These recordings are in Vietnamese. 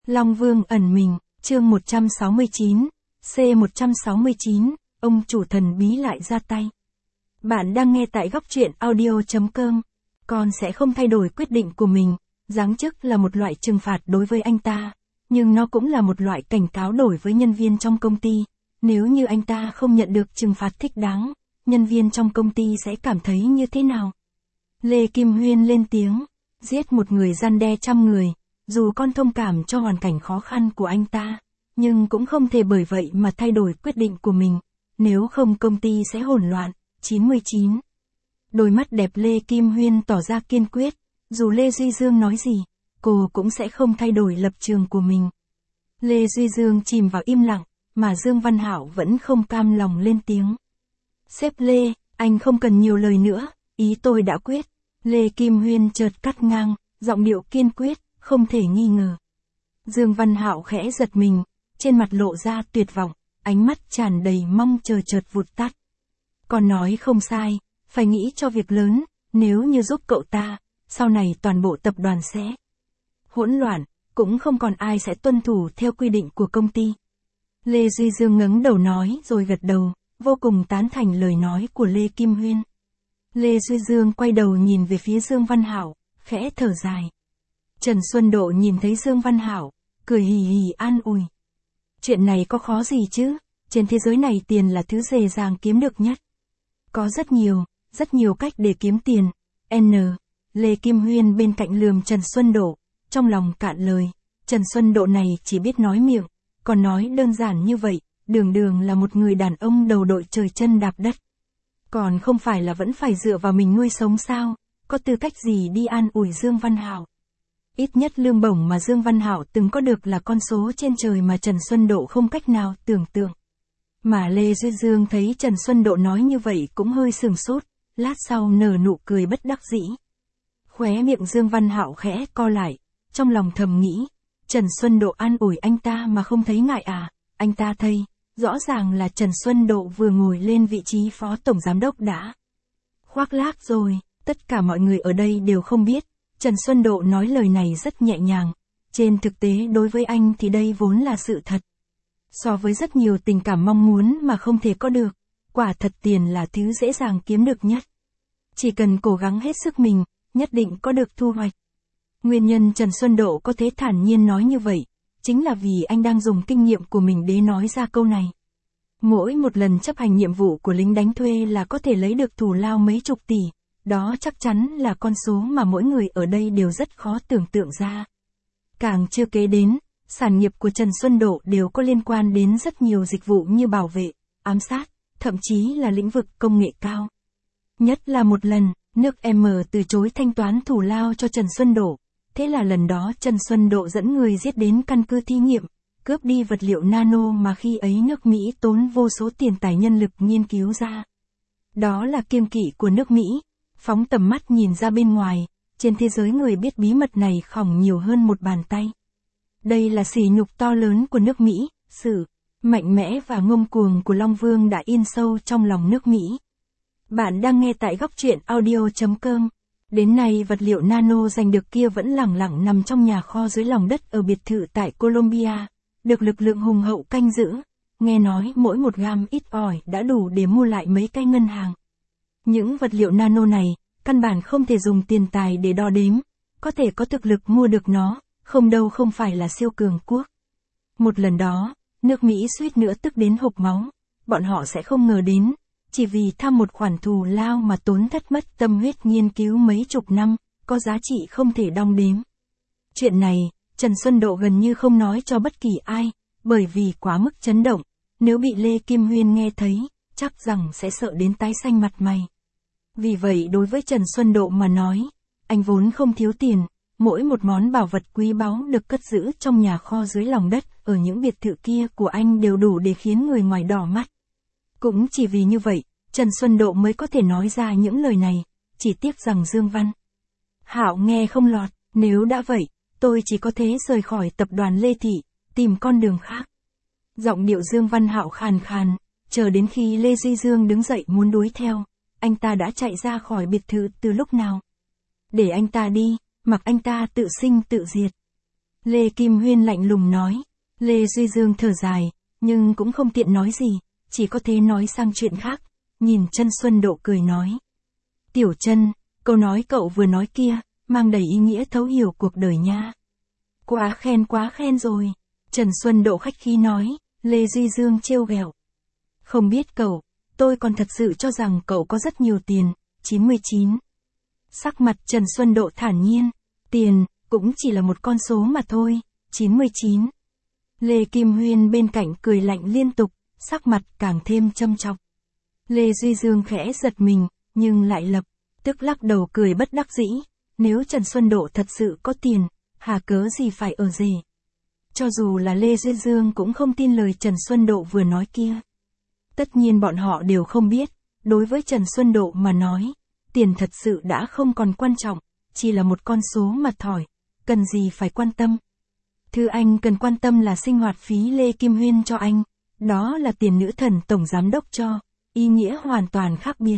Long Vương ẩn mình, chương 169, C169, ông chủ thần bí lại ra tay. Bạn đang nghe tại góc truyện audio.com. Con sẽ không thay đổi quyết định của mình, giáng chức là một loại trừng phạt đối với anh ta, nhưng nó cũng là một loại cảnh cáo đối với nhân viên trong công ty. Nếu như anh ta không nhận được trừng phạt thích đáng, nhân viên trong công ty sẽ cảm thấy như thế nào? Lê Kim Huyên lên tiếng, giết một người răn đe trăm người. Dù con thông cảm cho hoàn cảnh khó khăn của anh ta, nhưng cũng không thể bởi vậy mà thay đổi quyết định của mình, nếu không công ty sẽ hỗn loạn. 99. Đôi mắt đẹp Lê Kim Huyên tỏ ra kiên quyết, dù Lê Duy Dương nói gì, cô cũng sẽ không thay đổi lập trường của mình. Lê Duy Dương chìm vào im lặng, mà Dương Văn Hạo vẫn không cam lòng lên tiếng. Sếp Lê, anh không cần nhiều lời nữa, ý tôi đã quyết. Lê Kim Huyên chợt cắt ngang, giọng điệu kiên quyết, không thể nghi ngờ. Dương Văn Hạo khẽ giật mình, trên mặt lộ ra tuyệt vọng, ánh mắt tràn đầy mong chờ chợt vụt tắt. Con nói không sai, phải nghĩ cho việc lớn, nếu như giúp cậu ta, sau này toàn bộ tập đoàn sẽ hỗn loạn, cũng không còn ai sẽ tuân thủ theo quy định của công ty. Lê Duy Dương ngẩng đầu nói rồi gật đầu, vô cùng tán thành lời nói của Lê Kim Huyên. Lê Duy Dương quay đầu nhìn về phía Dương Văn Hạo, khẽ thở dài. Trần Xuân Độ nhìn thấy Dương Văn Hạo, cười hì hì an ủi. Chuyện này có khó gì chứ, trên thế giới này tiền là thứ dễ dàng kiếm được nhất. Có rất nhiều cách để kiếm tiền. Lê Kim Huyên bên cạnh lườm Trần Xuân Độ, trong lòng cạn lời. Trần Xuân Độ này chỉ biết nói miệng, còn nói đơn giản như vậy, đường đường là một người đàn ông đầu đội trời chân đạp đất. Còn không phải là vẫn phải dựa vào mình nuôi sống sao, có tư cách gì đi an ủi Dương Văn Hạo. Ít nhất lương bổng mà Dương Văn Hạo từng có được là con số trên trời mà Trần Xuân Độ không cách nào tưởng tượng. Mà Lê Duy Dương thấy Trần Xuân Độ nói như vậy cũng hơi sừng sốt, lát sau nở nụ cười bất đắc dĩ. Khóe miệng Dương Văn Hạo khẽ co lại, trong lòng thầm nghĩ, Trần Xuân Độ an ủi anh ta mà không thấy ngại à, anh ta thấy, rõ ràng là Trần Xuân Độ vừa ngồi lên vị trí phó tổng giám đốc đã khoác lác rồi, tất cả mọi người ở đây đều không biết. Trần Xuân Độ nói lời này rất nhẹ nhàng, trên thực tế đối với anh thì đây vốn là sự thật. So với rất nhiều tình cảm mong muốn mà không thể có được, quả thật tiền là thứ dễ dàng kiếm được nhất. Chỉ cần cố gắng hết sức mình, nhất định có được thu hoạch. Nguyên nhân Trần Xuân Độ có thể thản nhiên nói như vậy, chính là vì anh đang dùng kinh nghiệm của mình để nói ra câu này. Mỗi một lần chấp hành nhiệm vụ của lính đánh thuê là có thể lấy được thù lao mấy chục tỷ. Đó chắc chắn là con số mà mỗi người ở đây đều rất khó tưởng tượng ra. Càng chưa kể đến, sản nghiệp của Trần Xuân Độ đều có liên quan đến rất nhiều dịch vụ như bảo vệ, ám sát, thậm chí là lĩnh vực công nghệ cao. Nhất là một lần, nước M từ chối thanh toán thù lao cho Trần Xuân Độ. Thế là lần đó Trần Xuân Độ dẫn người giết đến căn cứ thí nghiệm, cướp đi vật liệu nano mà khi ấy nước Mỹ tốn vô số tiền tài nhân lực nghiên cứu ra. Đó là kiêng kỵ của nước Mỹ. Phóng tầm mắt nhìn ra bên ngoài, trên thế giới người biết bí mật này khổng nhiều hơn một bàn tay. Đây là sỉ nhục to lớn của nước Mỹ, sự mạnh mẽ và ngông cuồng của Long Vương đã in sâu trong lòng nước Mỹ. Bạn đang nghe tại góc truyện audio.com. Đến nay vật liệu nano giành được kia vẫn lẳng lặng nằm trong nhà kho dưới lòng đất ở biệt thự tại Colombia, được lực lượng hùng hậu canh giữ. Nghe nói mỗi một gam ít ỏi đã đủ để mua lại mấy cái ngân hàng. Những vật liệu nano này, căn bản không thể dùng tiền tài để đo đếm, có thể có thực lực mua được nó, không đâu không phải là siêu cường quốc. Một lần đó, nước Mỹ suýt nữa tức đến hộc máu, bọn họ sẽ không ngờ đến, chỉ vì tham một khoản thù lao mà tốn thất mất tâm huyết nghiên cứu mấy chục năm, có giá trị không thể đong đếm. Chuyện này, Trần Xuân Độ gần như không nói cho bất kỳ ai, bởi vì quá mức chấn động, nếu bị Lê Kim Huyên nghe thấy, chắc rằng sẽ sợ đến tái xanh mặt mày. Vì vậy đối với Trần Xuân Độ mà nói, anh vốn không thiếu tiền, mỗi một món bảo vật quý báu được cất giữ trong nhà kho dưới lòng đất ở những biệt thự kia của anh đều đủ để khiến người ngoài đỏ mắt. Cũng chỉ vì như vậy, Trần Xuân Độ mới có thể nói ra những lời này, chỉ tiếc rằng Dương Văn Hạo nghe không lọt, nếu đã vậy, tôi chỉ có thế rời khỏi tập đoàn Lê Thị, tìm con đường khác. Giọng điệu Dương Văn Hạo khàn khàn, chờ đến khi Lê Duy Dương đứng dậy muốn đuổi theo, anh ta đã chạy ra khỏi biệt thự từ lúc nào. Để anh ta đi, mặc anh ta tự sinh tự diệt. Lê Kim Huyên lạnh lùng nói. Lê Duy Dương thở dài, nhưng cũng không tiện nói gì, chỉ có thể nói sang chuyện khác, nhìn Trần Xuân Độ cười nói. Tiểu Trân, câu nói cậu vừa nói kia, mang đầy ý nghĩa thấu hiểu cuộc đời nha. Quá khen rồi. Trần Xuân Độ khách khí nói, Lê Duy Dương trêu ghẹo. Không biết cậu, tôi còn thật sự cho rằng cậu có rất nhiều tiền, 99. Sắc mặt Trần Xuân Độ thản nhiên, tiền, cũng chỉ là một con số mà thôi, 99. Lê Kim Huyên bên cạnh cười lạnh liên tục, sắc mặt càng thêm châm chọc. Lê Duy Dương khẽ giật mình, nhưng lại lập tức lắc đầu cười bất đắc dĩ, nếu Trần Xuân Độ thật sự có tiền, hà cớ gì phải ở rể. Cho dù là Lê Duy Dương cũng không tin lời Trần Xuân Độ vừa nói kia. Tất nhiên bọn họ đều không biết, đối với Trần Xuân Độ mà nói, tiền thật sự đã không còn quan trọng, chỉ là một con số mà thôi, cần gì phải quan tâm. Thứ anh cần quan tâm là sinh hoạt phí Lê Kim Huyên cho anh, đó là tiền nữ thần tổng giám đốc cho, ý nghĩa hoàn toàn khác biệt.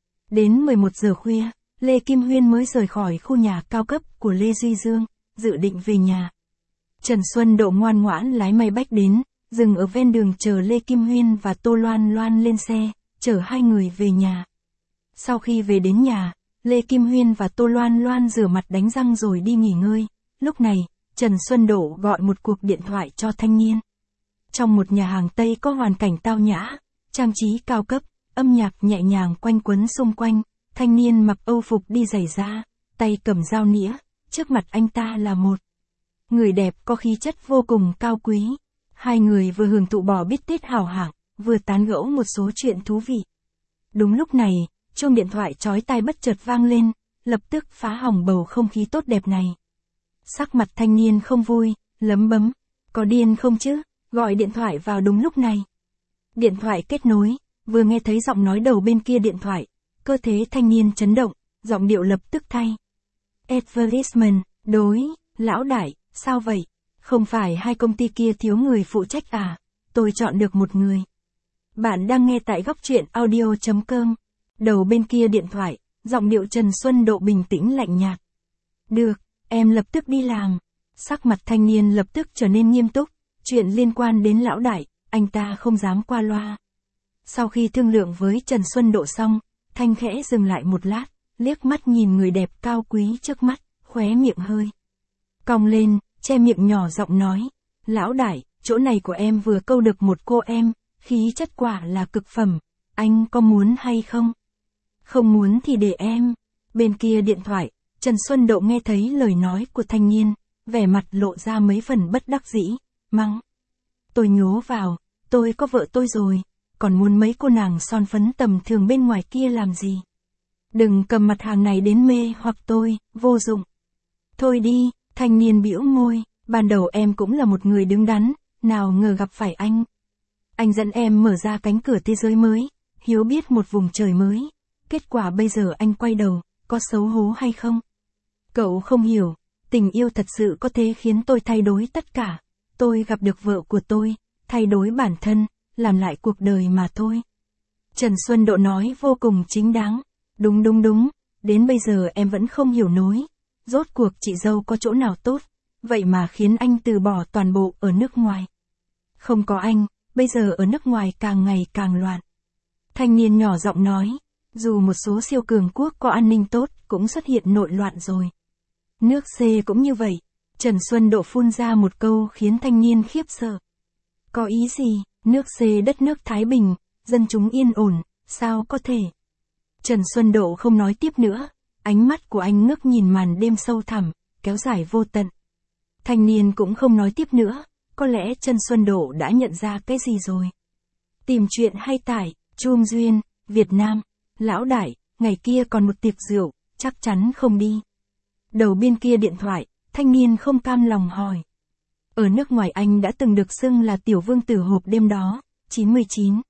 Đến 11 giờ khuya, Lê Kim Huyên mới rời khỏi khu nhà cao cấp của Lê Duy Dương, dự định về nhà. Trần Xuân Độ ngoan ngoãn lái máy bách đến, dừng ở ven đường chờ Lê Kim Huyên và Tô Loan Loan lên xe, chở hai người về nhà. Sau khi về đến nhà, Lê Kim Huyên và Tô Loan Loan rửa mặt đánh răng rồi đi nghỉ ngơi. Lúc này, Trần Xuân Độ gọi một cuộc điện thoại cho thanh niên. Trong một nhà hàng Tây có hoàn cảnh tao nhã, trang trí cao cấp, âm nhạc nhẹ nhàng quanh quấn xung quanh, thanh niên mặc âu phục đi giày da, tay cầm dao nĩa, trước mặt anh ta là một người đẹp có khí chất vô cùng cao quý. Hai người vừa hưởng thụ bò bít tết hào hạng, vừa tán gẫu một số chuyện thú vị. Đúng lúc này, chuông điện thoại chói tai bất chợt vang lên, lập tức phá hỏng bầu không khí tốt đẹp này. Sắc mặt thanh niên không vui, lấm bấm, có điên không chứ, gọi điện thoại vào đúng lúc này. Điện thoại kết nối, vừa nghe thấy giọng nói đầu bên kia điện thoại, cơ thể thanh niên chấn động, giọng điệu lập tức thay. Advertisement, đối, lão đại, sao vậy? Không phải hai công ty kia thiếu người phụ trách à? Tôi chọn được một người. Bạn đang nghe tại góc truyện audio.com. Đầu bên kia điện thoại, giọng điệu Trần Xuân Độ bình tĩnh lạnh nhạt. Được, em lập tức đi làm. Sắc mặt thanh niên lập tức trở nên nghiêm túc, chuyện liên quan đến lão đại, anh ta không dám qua loa. Sau khi thương lượng với Trần Xuân Độ xong, Thanh khẽ dừng lại một lát, liếc mắt nhìn người đẹp cao quý trước mắt, khóe miệng hơi cong lên, che miệng nhỏ giọng nói, lão đại, chỗ này của em vừa câu được một cô em, khí chất quả là cực phẩm, anh có muốn hay không? Không muốn thì để em. Bên kia điện thoại, Trần Xuân Độ nghe thấy lời nói của thanh niên, vẻ mặt lộ ra mấy phần bất đắc dĩ, mắng. Tôi nhố vào, tôi có vợ tôi rồi, còn muốn mấy cô nàng son phấn tầm thường bên ngoài kia làm gì? Đừng cầm mặt hàng này đến mê hoặc tôi, vô dụng. Thôi đi, thanh niên bĩu môi, ban đầu em cũng là một người đứng đắn, nào ngờ gặp phải anh. Anh dẫn em mở ra cánh cửa thế giới mới, hiếu biết một vùng trời mới. Kết quả bây giờ anh quay đầu, có xấu hổ hay không? Cậu không hiểu, tình yêu thật sự có thể khiến tôi thay đổi tất cả. Tôi gặp được vợ của tôi, thay đổi bản thân, làm lại cuộc đời mà thôi. Trần Xuân Độ nói vô cùng chính đáng. Đúng, đến bây giờ em vẫn không hiểu nổi. Rốt cuộc chị dâu có chỗ nào tốt, vậy mà khiến anh từ bỏ toàn bộ ở nước ngoài. Không có anh, bây giờ ở nước ngoài càng ngày càng loạn. Thanh niên nhỏ giọng nói, dù một số siêu cường quốc có an ninh tốt cũng xuất hiện nội loạn rồi. Nước C cũng như vậy. Trần Xuân Độ phun ra một câu khiến thanh niên khiếp sợ. Có ý gì, nước C đất nước Thái Bình, dân chúng yên ổn, sao có thể? Trần Xuân Độ không nói tiếp nữa, ánh mắt của anh ngước nhìn màn đêm sâu thẳm, kéo dài vô tận. Thanh niên cũng không nói tiếp nữa, có lẽ Trần Xuân Độ đã nhận ra cái gì rồi. Tìm chuyện hay tải, Chum Duyên, Việt Nam, lão đại, ngày kia còn một tiệc rượu, chắc chắn không đi. Đầu bên kia điện thoại, thanh niên không cam lòng hỏi. Ở nước ngoài anh đã từng được xưng là tiểu vương tử hộp đêm đó, 99.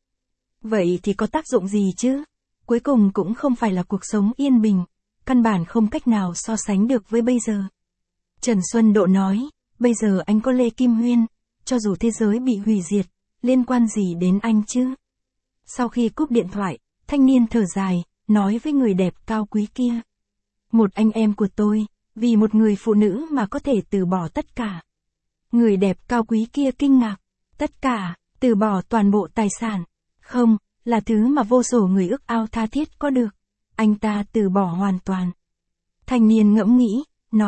Vậy thì có tác dụng gì chứ? Cuối cùng cũng không phải là cuộc sống yên bình, căn bản không cách nào so sánh được với bây giờ. Trần Xuân Độ nói, bây giờ anh có Lê Kim Huyên, cho dù thế giới bị hủy diệt, liên quan gì đến anh chứ? Sau khi cúp điện thoại, thanh niên thở dài, nói với người đẹp cao quý kia. Một anh em của tôi, vì một người phụ nữ mà có thể từ bỏ tất cả. Người đẹp cao quý kia kinh ngạc. Tất cả, từ bỏ toàn bộ tài sản. Không, là thứ mà vô số người ước ao tha thiết có được. Anh ta từ bỏ hoàn toàn. Thanh niên ngẫm nghĩ,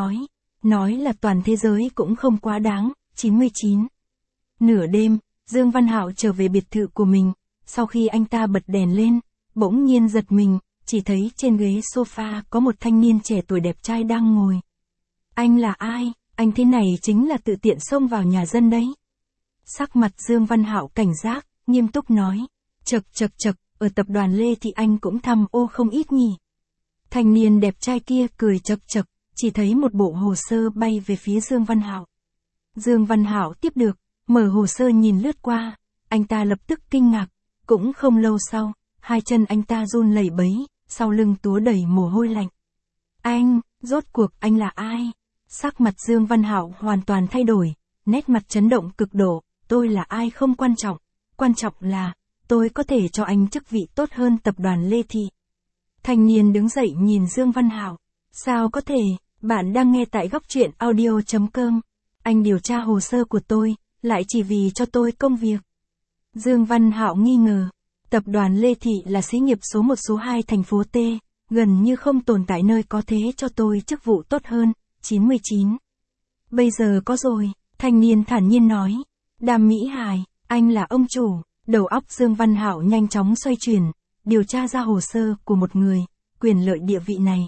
nói là toàn thế giới cũng không quá đáng. 99. Nửa đêm, Dương Văn Hạo trở về biệt thự của mình. Sau khi anh ta bật đèn lên, bỗng nhiên giật mình, chỉ thấy trên ghế sofa có một thanh niên trẻ tuổi đẹp trai đang ngồi. Anh là ai? Anh thế này chính là tự tiện xông vào nhà dân đấy. Sắc mặt Dương Văn Hạo cảnh giác, nghiêm túc nói. Chậc, ở tập đoàn Lê thì anh cũng thăm ô không ít nhỉ. Thanh niên đẹp trai kia cười chậc, chỉ thấy một bộ hồ sơ bay về phía Dương Văn Hạo. Dương Văn Hạo tiếp được, mở hồ sơ nhìn lướt qua, anh ta lập tức kinh ngạc, cũng không lâu sau, hai chân anh ta run lẩy bẩy, sau lưng túa đầy mồ hôi lạnh. Anh, rốt cuộc anh là ai? Sắc mặt Dương Văn Hạo hoàn toàn thay đổi, nét mặt chấn động cực độ, tôi là ai không quan trọng là, tôi có thể cho anh chức vị tốt hơn tập đoàn Lê Thị. Thanh niên đứng dậy nhìn Dương Văn Hạo, sao có thể, bạn đang nghe tại góc truyện audio.com, anh điều tra hồ sơ của tôi, lại chỉ vì cho tôi công việc. Dương Văn Hạo nghi ngờ, tập đoàn Lê Thị là xí nghiệp số 1 số 2 thành phố T, gần như không tồn tại nơi có thế cho tôi chức vụ tốt hơn. 99. Bây giờ có rồi, thanh niên thản nhiên nói. Đàm Mỹ Hải, anh là ông chủ. Đầu óc Dương Văn Hạo nhanh chóng xoay chuyển, điều tra ra hồ sơ của một người, quyền lợi địa vị này.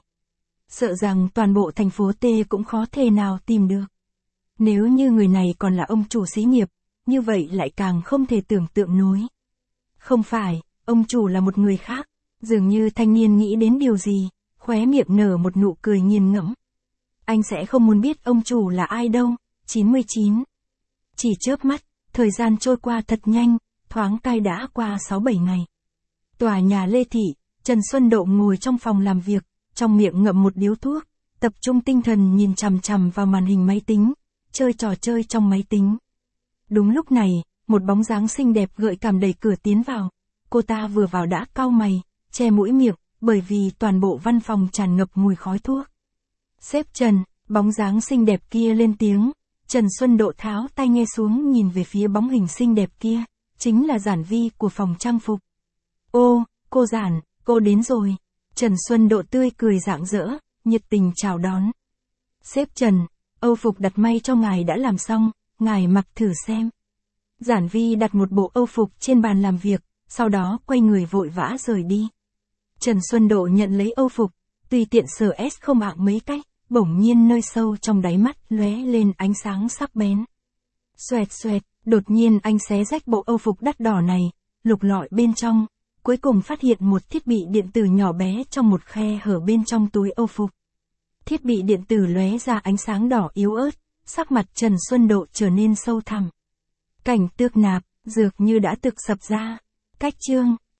Sợ rằng toàn bộ thành phố T cũng khó thể nào tìm được. Nếu như người này còn là ông chủ xí nghiệp, như vậy lại càng không thể tưởng tượng nổi. Không phải, ông chủ là một người khác, dường như thanh niên nghĩ đến điều gì, khóe miệng nở một nụ cười nghiền ngẫm. Anh sẽ không muốn biết ông chủ là ai đâu. 99. Chỉ chớp mắt, thời gian trôi qua thật nhanh, thoáng cai đã qua 6-7 ngày. Tòa nhà Lê Thị, Trần Xuân Độ ngồi trong phòng làm việc, trong miệng ngậm một điếu thuốc, tập trung tinh thần nhìn chằm chằm vào màn hình máy tính, chơi trò chơi trong máy tính. Đúng lúc này, một bóng dáng xinh đẹp gợi cảm đẩy cửa tiến vào. Cô ta vừa vào đã cau mày, che mũi miệng, bởi vì toàn bộ văn phòng tràn ngập mùi khói thuốc. Sếp Trần, bóng dáng xinh đẹp kia lên tiếng. Trần Xuân Độ tháo tai nghe xuống nhìn về phía bóng hình xinh đẹp kia, chính là Giản Vi của phòng trang phục. Ô, cô Giản, cô đến rồi. Trần Xuân Độ tươi cười rạng rỡ, nhiệt tình chào đón. Sếp Trần, âu phục đặt may cho ngài đã làm xong, ngài mặc thử xem. Giản Vi đặt một bộ âu phục trên bàn làm việc, sau đó quay người vội vã rời đi. Trần Xuân Độ nhận lấy âu phục, tùy tiện sờ không ạng mấy cách, bỗng nhiên nơi sâu trong đáy mắt lóe lên ánh sáng sắc bén. Xoẹt, đột nhiên anh xé rách bộ âu phục đắt đỏ này, lục lọi bên trong, cuối cùng phát hiện một thiết bị điện tử nhỏ bé trong một khe hở bên trong túi âu phục. Thiết bị điện tử lóe ra ánh sáng đỏ yếu ớt, sắc mặt Trần Xuân Độ trở nên sâu thẳm. Cảnh Tước Nạp, dược như đã thực sập ra. Cách chương